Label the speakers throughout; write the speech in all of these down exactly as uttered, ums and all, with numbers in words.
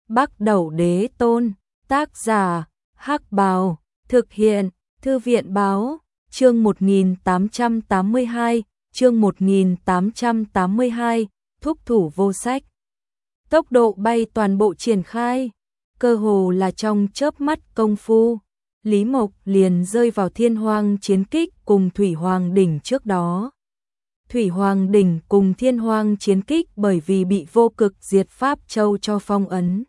Speaker 1: Bắc Đẩu Đế Tôn, tác giả, Hắc Bào, thực hiện, Thư viện báo, chương một nghìn tám trăm tám mươi hai, chương một nghìn tám trăm tám mươi hai, thúc thủ vô sách. Tốc độ bay toàn bộ triển khai, cơ hồ là trong chớp mắt công phu, Lý Mộc liền rơi vào Thiên Hoang chiến kích cùng Thủy Hoàng đỉnh trước đó. Thủy Hoàng đỉnh cùng Thiên Hoang chiến kích bởi vì bị Vô Cực Diệt Pháp Châu cho phong ấn.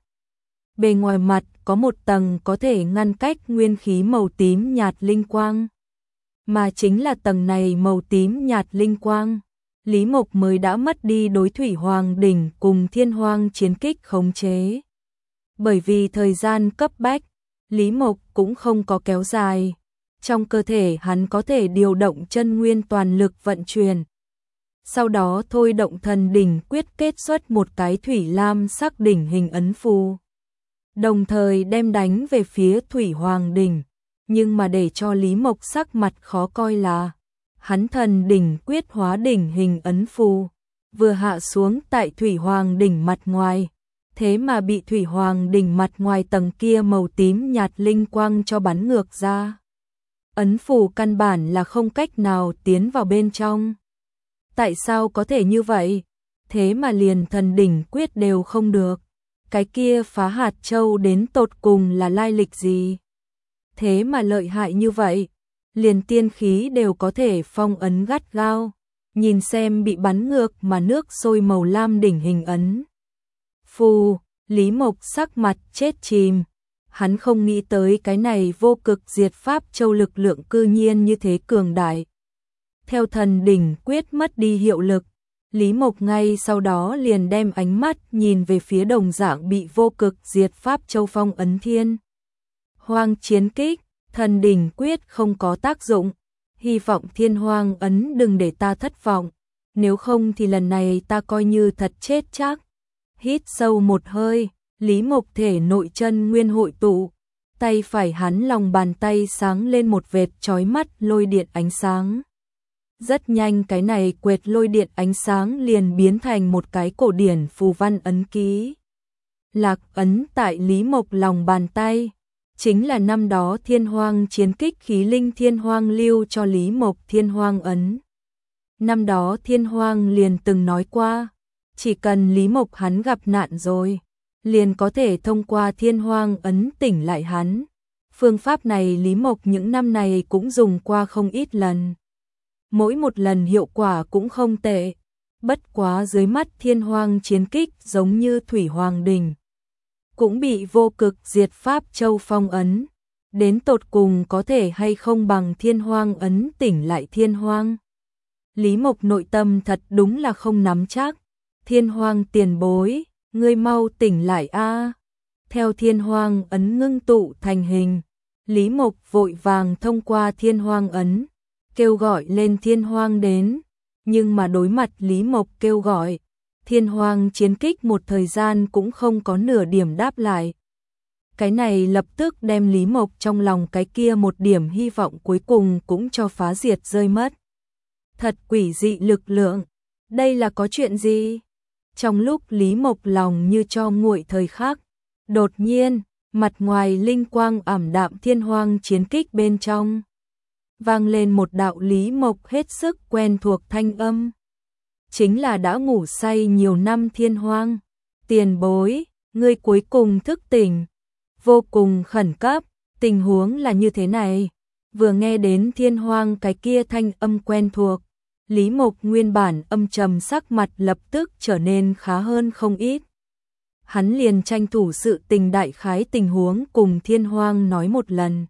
Speaker 1: Bề ngoài mặt có một tầng có thể ngăn cách nguyên khí màu tím nhạt linh quang. Mà chính là tầng này màu tím nhạt linh quang, Lý Mộc mới đã mất đi đối Thủy Hoàng đỉnh cùng Thiên Hoang chiến kích khống chế. Bởi vì thời gian cấp bách, Lý Mộc cũng không có kéo dài. Trong cơ thể hắn có thể điều động chân nguyên toàn lực vận chuyển. Sau đó thôi động thần đỉnh quyết kết xuất một cái thủy lam sắc đỉnh hình ấn phù. Đồng thời đem đánh về phía Thủy Hoàng đỉnh. Nhưng mà để cho Lý Mộc sắc mặt khó coi là hắn thần đỉnh quyết hóa đỉnh hình ấn phù vừa hạ xuống tại Thủy Hoàng đỉnh mặt ngoài, thế mà bị Thủy Hoàng đỉnh mặt ngoài tầng kia màu tím nhạt linh quang cho bắn ngược ra. Ấn phù căn bản là không cách nào tiến vào bên trong. Tại sao có thể như vậy? Thế mà liền thần đỉnh quyết đều không được. Cái kia phá hạt châu đến tột cùng là lai lịch gì? Thế mà lợi hại như vậy, liền tiên khí đều có thể phong ấn gắt gao. Nhìn xem bị bắn ngược mà nước sôi màu lam đỉnh hình ấn. Phù, Lý Mộc sắc mặt chết chìm. Hắn không nghĩ tới cái này Vô Cực Diệt Pháp Châu lực lượng cư nhiên như thế cường đại. Theo thần đỉnh quyết mất đi hiệu lực, Lý Mộc ngay sau đó liền đem ánh mắt nhìn về phía đồng dạng bị Vô Cực Diệt Pháp Châu phong ấn Thiên Hoang chiến kích. Thần đỉnh quyết không có tác dụng, hy vọng Thiên Hoang ấn đừng để ta thất vọng, nếu không thì lần này ta coi như thật chết chắc. Hít sâu một hơi, Lý Mộc thể nội chân nguyên hội tụ, tay phải hắn lòng bàn tay sáng lên một vệt chói mắt lôi điện ánh sáng. Rất nhanh cái này quệt lôi điện ánh sáng liền biến thành một cái cổ điển phù văn ấn ký. Lạc ấn tại Lý Mộc lòng bàn tay, chính là năm đó Thiên Hoang chiến kích khí linh Thiên Hoang lưu cho Lý Mộc Thiên Hoang ấn. Năm đó Thiên Hoang liền từng nói qua, chỉ cần Lý Mộc hắn gặp nạn rồi, liền có thể thông qua Thiên Hoang ấn tỉnh lại hắn. Phương pháp này Lý Mộc những năm này cũng dùng qua không ít lần. Mỗi một lần hiệu quả cũng không tệ, bất quá dưới mắt Thiên Hoang chiến kích giống như Thủy Hoàng đỉnh, cũng bị Vô Cực Diệt Pháp Châu phong ấn, đến tột cùng có thể hay không bằng Thiên Hoang ấn tỉnh lại Thiên Hoang. Lý Mộc nội tâm thật đúng là không nắm chắc. Thiên Hoang tiền bối, ngươi mau tỉnh lại a. Theo Thiên Hoang ấn ngưng tụ thành hình, Lý Mộc vội vàng thông qua Thiên Hoang ấn, kêu gọi lên Thiên Hoang đến, nhưng mà đối mặt Lý Mộc kêu gọi, Thiên Hoang chiến kích một thời gian cũng không có nửa điểm đáp lại. Cái này lập tức đem Lý Mộc trong lòng cái kia một điểm hy vọng cuối cùng cũng cho phá diệt rơi mất. Thật quỷ dị lực lượng, đây là có chuyện gì? Trong lúc Lý Mộc lòng như cho nguội thời khắc, đột nhiên, mặt ngoài linh quang ảm đạm Thiên Hoang chiến kích bên trong, vang lên một đạo Lý Mộc hết sức quen thuộc thanh âm. Chính là đã ngủ say nhiều năm Thiên Hoang. Tiền bối, ngươi cuối cùng thức tỉnh. Vô cùng khẩn cấp, tình huống là như thế này. Vừa nghe đến Thiên Hoang cái kia thanh âm quen thuộc, Lý Mộc nguyên bản âm trầm sắc mặt lập tức trở nên khá hơn không ít. Hắn liền tranh thủ sự tình đại khái tình huống cùng Thiên Hoang nói một lần.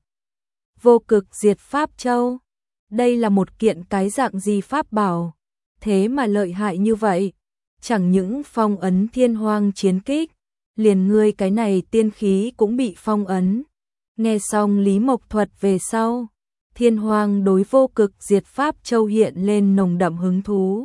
Speaker 1: Vô Cực Diệt Pháp Châu, đây là một kiện cái dạng gì pháp bảo? Thế mà lợi hại như vậy, chẳng những phong ấn Thiên Hoang chiến kích, liền ngươi cái này tiên khí cũng bị phong ấn. Nghe xong Lý Mộc thuật về sau, Thiên Hoang đối Vô Cực Diệt Pháp Châu hiện lên nồng đậm hứng thú.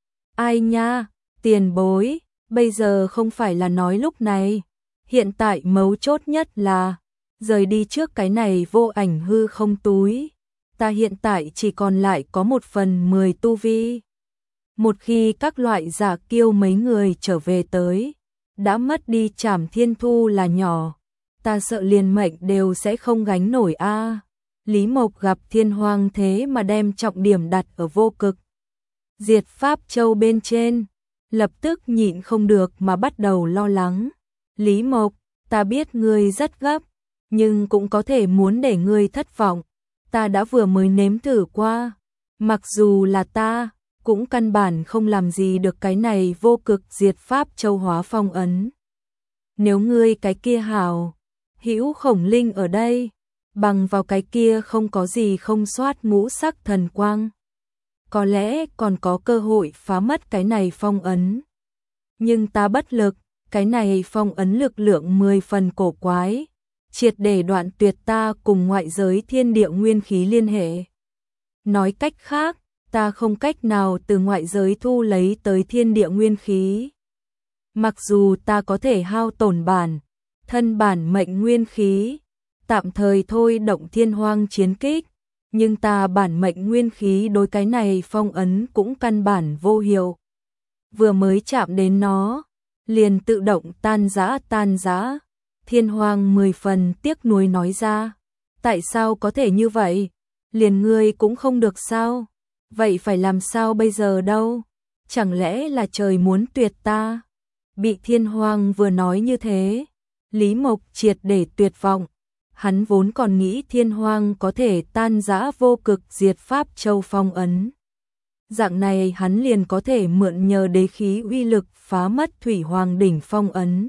Speaker 1: Ai nha, tiền bối, bây giờ không phải là nói lúc này, hiện tại mấu chốt nhất là rời đi trước cái này vô ảnh hư không túi. Ta hiện tại chỉ còn lại có một phần mười tu vi. Một khi các loại giả kiêu mấy người trở về tới, đã mất đi Trảm Thiên Thu là nhỏ, ta sợ liền mệnh đều sẽ không gánh nổi a. Lý Mộc gặp Thiên Hoang thế mà đem trọng điểm đặt ở vô cực Diệt Pháp Châu bên trên, lập tức nhịn không được mà bắt đầu lo lắng. Lý Mộc, ta biết ngươi rất gấp, nhưng cũng có thể muốn để ngươi thất vọng. Ta đã vừa mới nếm thử qua, mặc dù là ta, cũng căn bản không làm gì được cái này vô cực Diệt Pháp Châu hóa phong ấn. Nếu ngươi cái kia hảo, hữu Khổng Linh ở đây, bằng vào cái kia không có gì không soát ngũ sắc thần quang, có lẽ còn có cơ hội phá mất cái này phong ấn. Nhưng ta bất lực, cái này phong ấn lực lượng mười phần cổ quái, triệt để đoạn tuyệt ta cùng ngoại giới thiên địa nguyên khí liên hệ. Nói cách khác, ta không cách nào từ ngoại giới thu lấy tới thiên địa nguyên khí. Mặc dù ta có thể hao tổn bản, thân bản mệnh nguyên khí, tạm thời thôi động Thiên Hoang chiến kích, nhưng ta bản mệnh nguyên khí đối cái này phong ấn cũng căn bản vô hiệu. Vừa mới chạm đến nó, liền tự động tan rã tan rã. Thiên Hoang mười phần tiếc nuối nói ra, tại sao có thể như vậy? Liền ngươi cũng không được sao? Vậy phải làm sao bây giờ đâu? Chẳng lẽ là trời muốn tuyệt ta? Bị Thiên Hoang vừa nói như thế, Lý Mộc triệt để tuyệt vọng. Hắn vốn còn nghĩ Thiên Hoang có thể tan rã vô cực Diệt Pháp Châu phong ấn. Dạng này hắn liền có thể mượn nhờ đế khí uy lực phá mất Thủy Hoàng đỉnh phong ấn.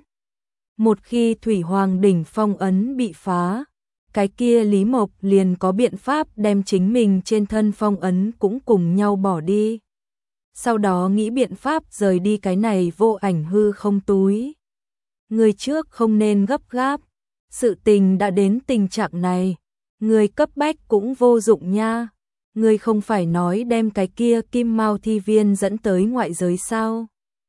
Speaker 1: Một khi Thủy Hoàng đỉnh phong ấn bị phá, cái kia Lý Mộc liền có biện pháp đem chính mình trên thân phong ấn cũng cùng nhau bỏ đi. Sau đó nghĩ biện pháp rời đi cái này vô ảnh hư không túi. Người trước không nên gấp gáp, sự tình đã đến tình trạng này, người cấp bách cũng vô dụng nha. Người không phải nói đem cái kia Kim Mao Thi Viên dẫn tới ngoại giới sao?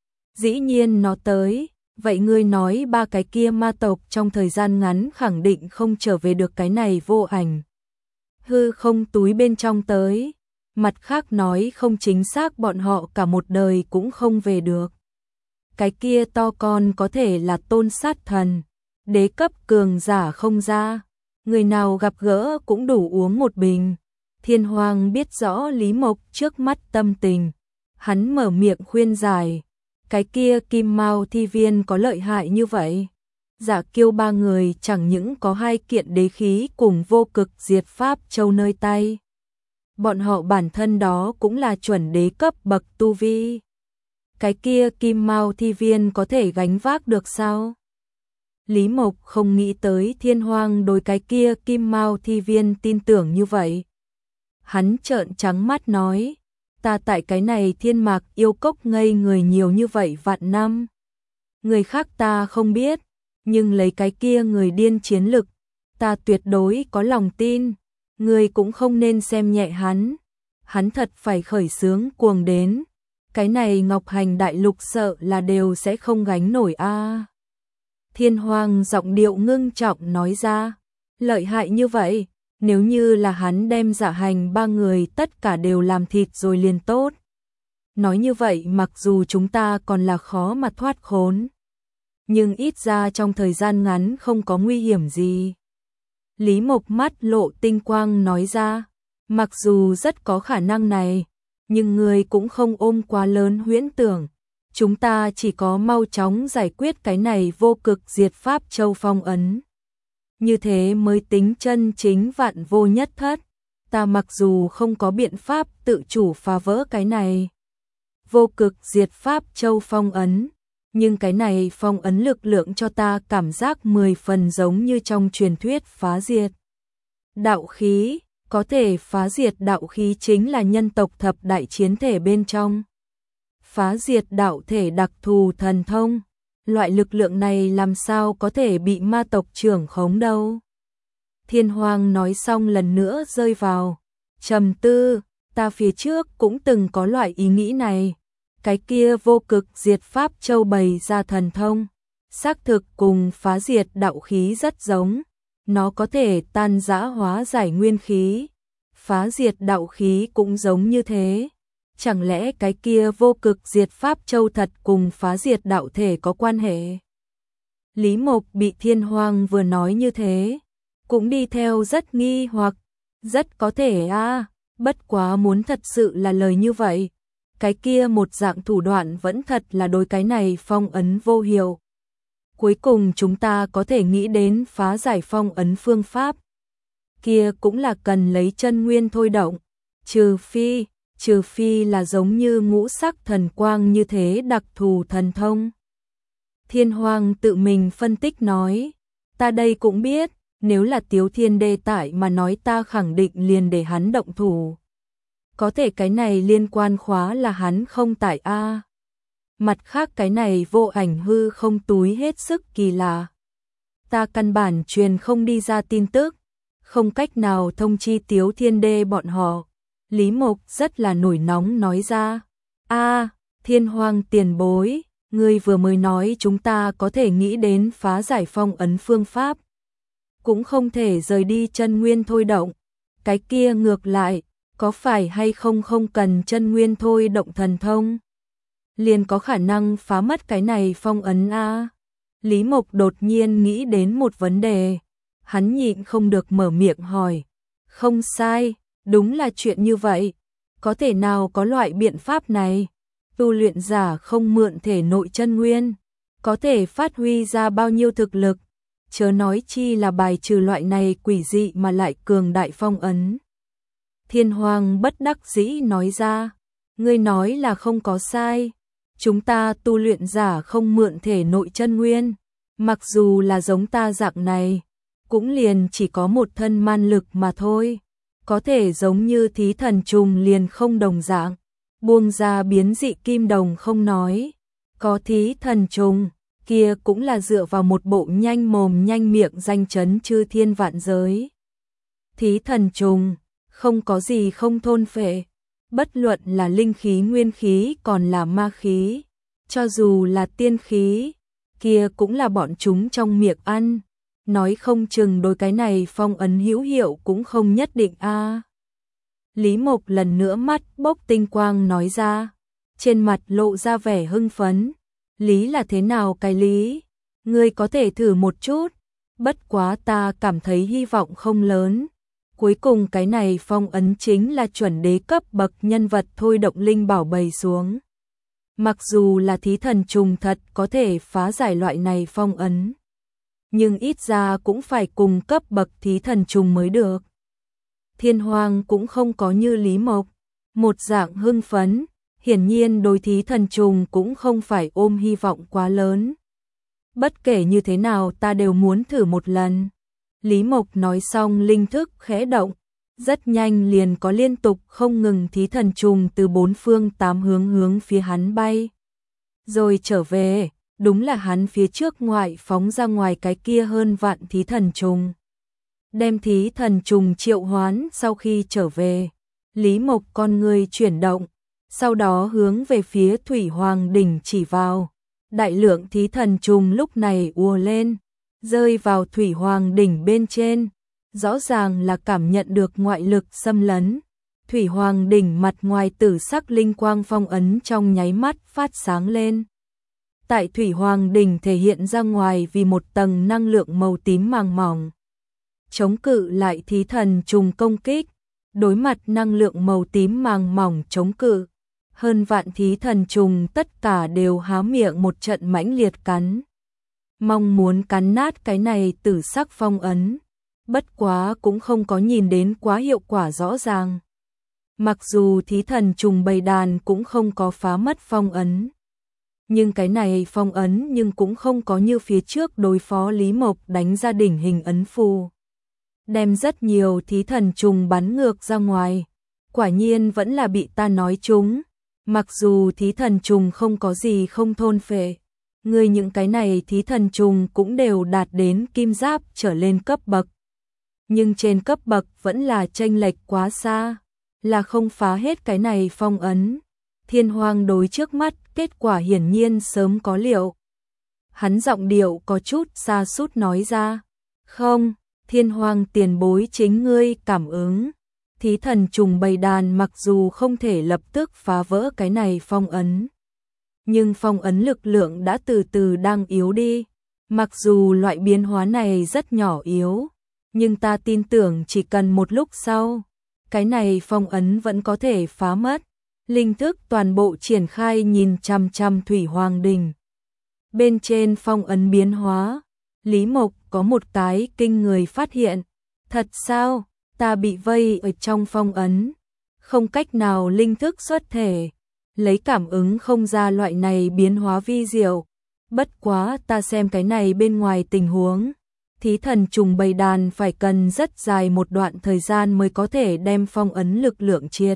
Speaker 1: Dĩ nhiên nó tới. Vậy ngươi nói ba cái kia ma tộc trong thời gian ngắn khẳng định không trở về được cái này vô ảnh hư không túi bên trong tới. Mặt khác nói không chính xác bọn họ cả một đời cũng không về được. Cái kia to con có thể là tôn sát thần, đế cấp cường giả không ra. Người nào gặp gỡ cũng đủ uống một bình. Thiên Hoang biết rõ Lý Mộc trước mắt tâm tình. Hắn mở miệng khuyên giải. Cái kia Kim Mao Thi Viên có lợi hại như vậy? Giả Kiêu ba người chẳng những có hai kiện đế khí cùng vô cực Diệt Pháp Châu nơi tay. Bọn họ bản thân đó cũng là chuẩn đế cấp bậc tu vi. Cái kia Kim Mao Thi Viên có thể gánh vác được sao? Lý Mộc không nghĩ tới Thiên Hoang đối cái kia Kim Mao Thi Viên tin tưởng như vậy. Hắn trợn trắng mắt nói. Ta tại cái này Thiên Mạc yêu cốc ngây người nhiều như vậy vạn năm. Người khác ta không biết, nhưng lấy cái kia người điên chiến lực, ta tuyệt đối có lòng tin. Người cũng không nên xem nhẹ hắn. Hắn thật phải khởi xướng cuồng đến. Cái này Ngọc Hành Đại Lục sợ là đều sẽ không gánh nổi a. Thiên Hoang giọng điệu ngưng trọng nói ra. Lợi hại như vậy. Nếu như là hắn đem Dạ Hành ba người tất cả đều làm thịt rồi liền tốt. Nói như vậy mặc dù chúng ta còn là khó mà thoát khốn, nhưng ít ra trong thời gian ngắn không có nguy hiểm gì. Lý Mộc mắt lộ tinh quang nói ra, mặc dù rất có khả năng này, nhưng người cũng không ôm quá lớn huyễn tưởng. Chúng ta chỉ có mau chóng giải quyết cái này vô cực Diệt Pháp Châu phong ấn. Như thế mới tính chân chính vạn vô nhất thất. Ta mặc dù không có biện pháp tự chủ phá vỡ cái này vô cực Diệt Pháp Châu phong ấn, nhưng cái này phong ấn lực lượng cho ta cảm giác mười phần giống như trong truyền thuyết phá diệt đạo khí. Có thể phá diệt đạo khí chính là nhân tộc thập đại chiến thể bên trong phá diệt đạo thể đặc thù thần thông. Loại lực lượng này làm sao có thể bị ma tộc trưởng khống đâu. Thiên Hoang nói xong lần nữa rơi vào trầm tư. Ta phía trước cũng từng có loại ý nghĩ này. Cái kia vô cực Diệt Pháp Châu bày ra thần thông, xác thực cùng phá diệt đạo khí rất giống. Nó có thể tan rã hóa giải nguyên khí. Phá diệt đạo khí cũng giống như thế. Chẳng lẽ cái kia vô cực Diệt Pháp Châu thật cùng phá diệt đạo thể có quan hệ? Lý Mộc bị Thiên Hoang vừa nói như thế, cũng đi theo rất nghi hoặc, rất có thể a, à, bất quá muốn thật sự là lời như vậy, cái kia một dạng thủ đoạn vẫn thật là đối cái này phong ấn vô hiệu. Cuối cùng chúng ta có thể nghĩ đến phá giải phong ấn phương pháp, kia cũng là cần lấy chân nguyên thôi động, trừ phi, trừ phi là giống như ngũ sắc thần quang như thế đặc thù thần thông. Thiên Hoang tự mình phân tích nói, ta đây cũng biết, nếu là Tiếu Thiên Đê tại mà nói ta khẳng định liền để hắn động thủ. Có thể cái này liên quan khóa là hắn không tại a. Mặt khác cái này vô ảnh hư không túi hết sức kỳ lạ. Ta căn bản truyền không đi ra tin tức, không cách nào thông chi Tiếu Thiên Đê bọn họ. Lý Mộc rất là nổi nóng nói ra, a, Thiên Hoang tiền bối, ngươi vừa mới nói chúng ta có thể nghĩ đến phá giải phong ấn phương pháp, cũng không thể rời đi chân nguyên thôi động, cái kia ngược lại, có phải hay không không cần chân nguyên thôi động thần thông, liền có khả năng phá mất cái này phong ấn a. Lý Mộc đột nhiên nghĩ đến một vấn đề, hắn nhịn không được mở miệng hỏi, không sai, đúng là chuyện như vậy, có thể nào có loại biện pháp này, tu luyện giả không mượn thể nội chân nguyên, có thể phát huy ra bao nhiêu thực lực, chớ nói chi là bài trừ loại này quỷ dị mà lại cường đại phong ấn. Thiên Hoang bất đắc dĩ nói ra, ngươi nói là không có sai, chúng ta tu luyện giả không mượn thể nội chân nguyên, mặc dù là giống ta dạng này, cũng liền chỉ có một thân man lực mà thôi, có thể giống như thí thần trùng liền không đồng dạng, buông ra biến dị kim đồng không nói, có thí thần trùng, kia cũng là dựa vào một bộ nhanh mồm nhanh miệng danh chấn chư thiên vạn giới. Thí thần trùng, không có gì không thôn phệ, bất luận là linh khí nguyên khí còn là ma khí, cho dù là tiên khí, kia cũng là bọn chúng trong miệng ăn, nói không chừng đôi cái này phong ấn hữu hiệu cũng không nhất định a. Lý Mộc lần nữa mắt bốc tinh quang nói ra, trên mặt lộ ra vẻ hưng phấn, lý là thế nào cái lý, ngươi có thể thử một chút, bất quá ta cảm thấy hy vọng không lớn. Cuối cùng cái này phong ấn chính là chuẩn đế cấp bậc nhân vật thôi động linh bảo bày xuống. Mặc dù là thí thần trùng thật có thể phá giải loại này phong ấn, nhưng ít ra cũng phải cùng cấp bậc thí thần trùng mới được. Thiên Hoang cũng không có như Lý Mộc, một dạng hưng phấn, hiển nhiên đối thí thần trùng cũng không phải ôm hy vọng quá lớn. Bất kể như thế nào ta đều muốn thử một lần. Lý Mộc nói xong linh thức khẽ động, rất nhanh liền có liên tục không ngừng thí thần trùng từ bốn phương tám hướng hướng phía hắn bay. Rồi trở về, đúng là hắn phía trước ngoại phóng ra ngoài cái kia hơn vạn thí thần trùng. Đem thí thần trùng triệu hoán sau khi trở về, Lý Mộc con người chuyển động, sau đó hướng về phía Thủy Hoàng đỉnh chỉ vào. Đại lượng thí thần trùng lúc này ùa lên, rơi vào Thủy Hoàng đỉnh bên trên, rõ ràng là cảm nhận được ngoại lực xâm lấn. Thủy Hoàng đỉnh mặt ngoài tử sắc linh quang phong ấn trong nháy mắt phát sáng lên. Tại Thủy Hoàng đỉnh thể hiện ra ngoài vì một tầng năng lượng màu tím màng mỏng, chống cự lại thí thần trùng công kích, đối mặt năng lượng màu tím màng mỏng chống cự. Hơn vạn thí thần trùng tất cả đều há miệng một trận mãnh liệt cắn, mong muốn cắn nát cái này tử sắc phong ấn, bất quá cũng không có nhìn đến quá hiệu quả rõ ràng. Mặc dù thí thần trùng bầy đàn cũng không có phá mất phong ấn, nhưng cái này phong ấn nhưng cũng không có như phía trước đối phó Lý Mộc đánh ra đỉnh hình ấn phù, đem rất nhiều thí thần trùng bắn ngược ra ngoài, quả nhiên vẫn là bị ta nói trúng. Mặc dù thí thần trùng không có gì không thôn phệ, người những cái này thí thần trùng cũng đều đạt đến kim giáp trở lên cấp bậc. Nhưng trên cấp bậc vẫn là chênh lệch quá xa, là không phá hết cái này phong ấn. Thiên Hoang đối trước mắt kết quả hiển nhiên sớm có liệu. Hắn giọng điệu có chút xa sút nói ra, không, Thiên Hoang tiền bối chính ngươi cảm ứng. Thí thần trùng bầy đàn mặc dù không thể lập tức phá vỡ cái này phong ấn, nhưng phong ấn lực lượng đã từ từ đang yếu đi, Mặc dù loại biến hóa này rất nhỏ yếu, nhưng ta tin tưởng chỉ cần một lúc sau, cái này phong ấn vẫn có thể phá mất. Linh thức toàn bộ triển khai nhìn chằm chằm Thủy Hoàng Đình. Bên trên phong ấn biến hóa, Lý Mộc có một cái kinh người phát hiện. Thật sao? Ta bị vây ở trong phong ấn, không cách nào linh thức xuất thể, lấy cảm ứng không ra loại này biến hóa vi diệu. Bất quá ta xem cái này bên ngoài tình huống, thí thần trùng bầy đàn phải cần rất dài một đoạn thời gian mới có thể đem phong ấn lực lượng triệt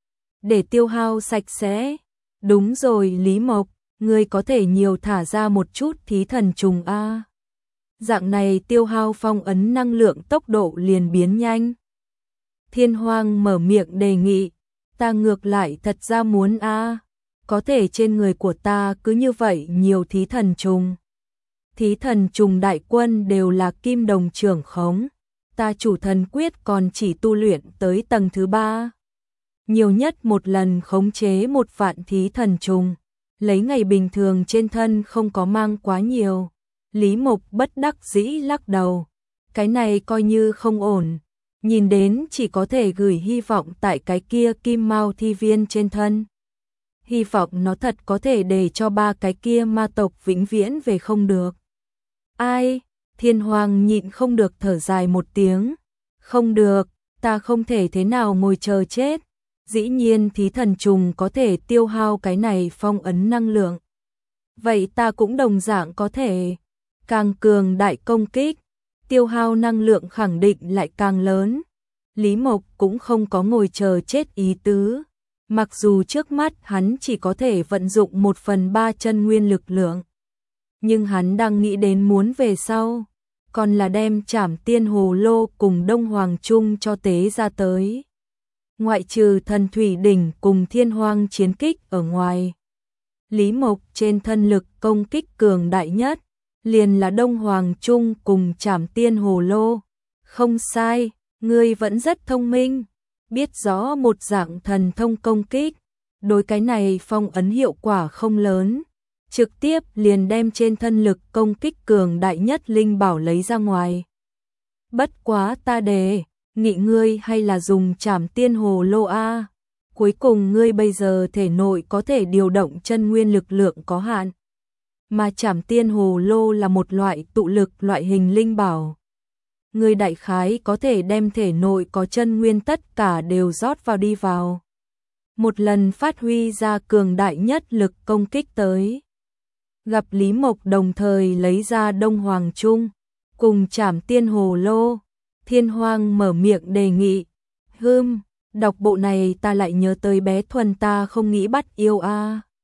Speaker 1: để tiêu hao sạch sẽ. Đúng rồi Lý Mộc, ngươi có thể nhiều thả ra một chút thí thần trùng a. Dạng này tiêu hao phong ấn năng lượng tốc độ liền biến nhanh. Thiên Hoang mở miệng đề nghị, ta ngược lại thật ra muốn a, có thể trên người của ta cứ như vậy nhiều thí thần trùng. Thí thần trùng đại quân đều là kim đồng trưởng khống, ta chủ thần quyết còn chỉ tu luyện tới tầng thứ ba. Nhiều nhất một lần khống chế một vạn thí thần trùng, lấy ngày bình thường trên thân không có mang quá nhiều. Lý Mộc bất đắc dĩ lắc đầu, cái này coi như không ổn, nhìn đến chỉ có thể gửi hy vọng tại cái kia kim mao thi viên trên thân. Hy vọng nó thật có thể để cho ba cái kia ma tộc vĩnh viễn về không được. Ai? Thiên Hoàng nhịn không được thở dài một tiếng. Không được, ta không thể thế nào ngồi chờ chết. Dĩ nhiên thí thần trùng có thể tiêu hao cái này phong ấn năng lượng. Vậy ta cũng đồng dạng có thể. Càng cường đại công kích, tiêu hao năng lượng khẳng định lại càng lớn. Lý Mộc cũng không có ngồi chờ chết ý tứ. Mặc dù trước mắt hắn chỉ có thể vận dụng một phần ba chân nguyên lực lượng, nhưng hắn đang nghĩ đến muốn về sau, còn là đem Trảm Tiên Hồ Lô cùng Đông Hoàng Trung cho tế ra tới. Ngoại trừ Thần Thủy Đỉnh cùng Thiên Hoang chiến kích ở ngoài, Lý Mộc trên thân lực công kích cường đại nhất, liền là Đông Hoàng Trung cùng Trảm Tiên Hồ Lô. Không sai, ngươi vẫn rất thông minh, biết rõ một dạng thần thông công kích, đối cái này phong ấn hiệu quả không lớn, trực tiếp liền đem trên thân lực công kích cường đại nhất linh bảo lấy ra ngoài. Bất quá ta đề nghị ngươi hay là dùng Trảm Tiên Hồ Lô a. Cuối cùng ngươi bây giờ thể nội có thể điều động chân nguyên lực lượng có hạn, mà Trảm Tiên Hồ Lô là một loại tụ lực loại hình linh bảo. Ngươi đại khái có thể đem thể nội có chân nguyên tất cả đều rót vào đi vào. Một lần phát huy ra cường đại nhất lực công kích tới. Gặp Lý Mộc đồng thời lấy ra Đông Hoàng Trung cùng Trảm Tiên Hồ Lô, Thiên Hoang mở miệng đề nghị. Hừm, đọc bộ này ta lại nhớ tới bé Thuần ta không nghĩ bắt yêu a.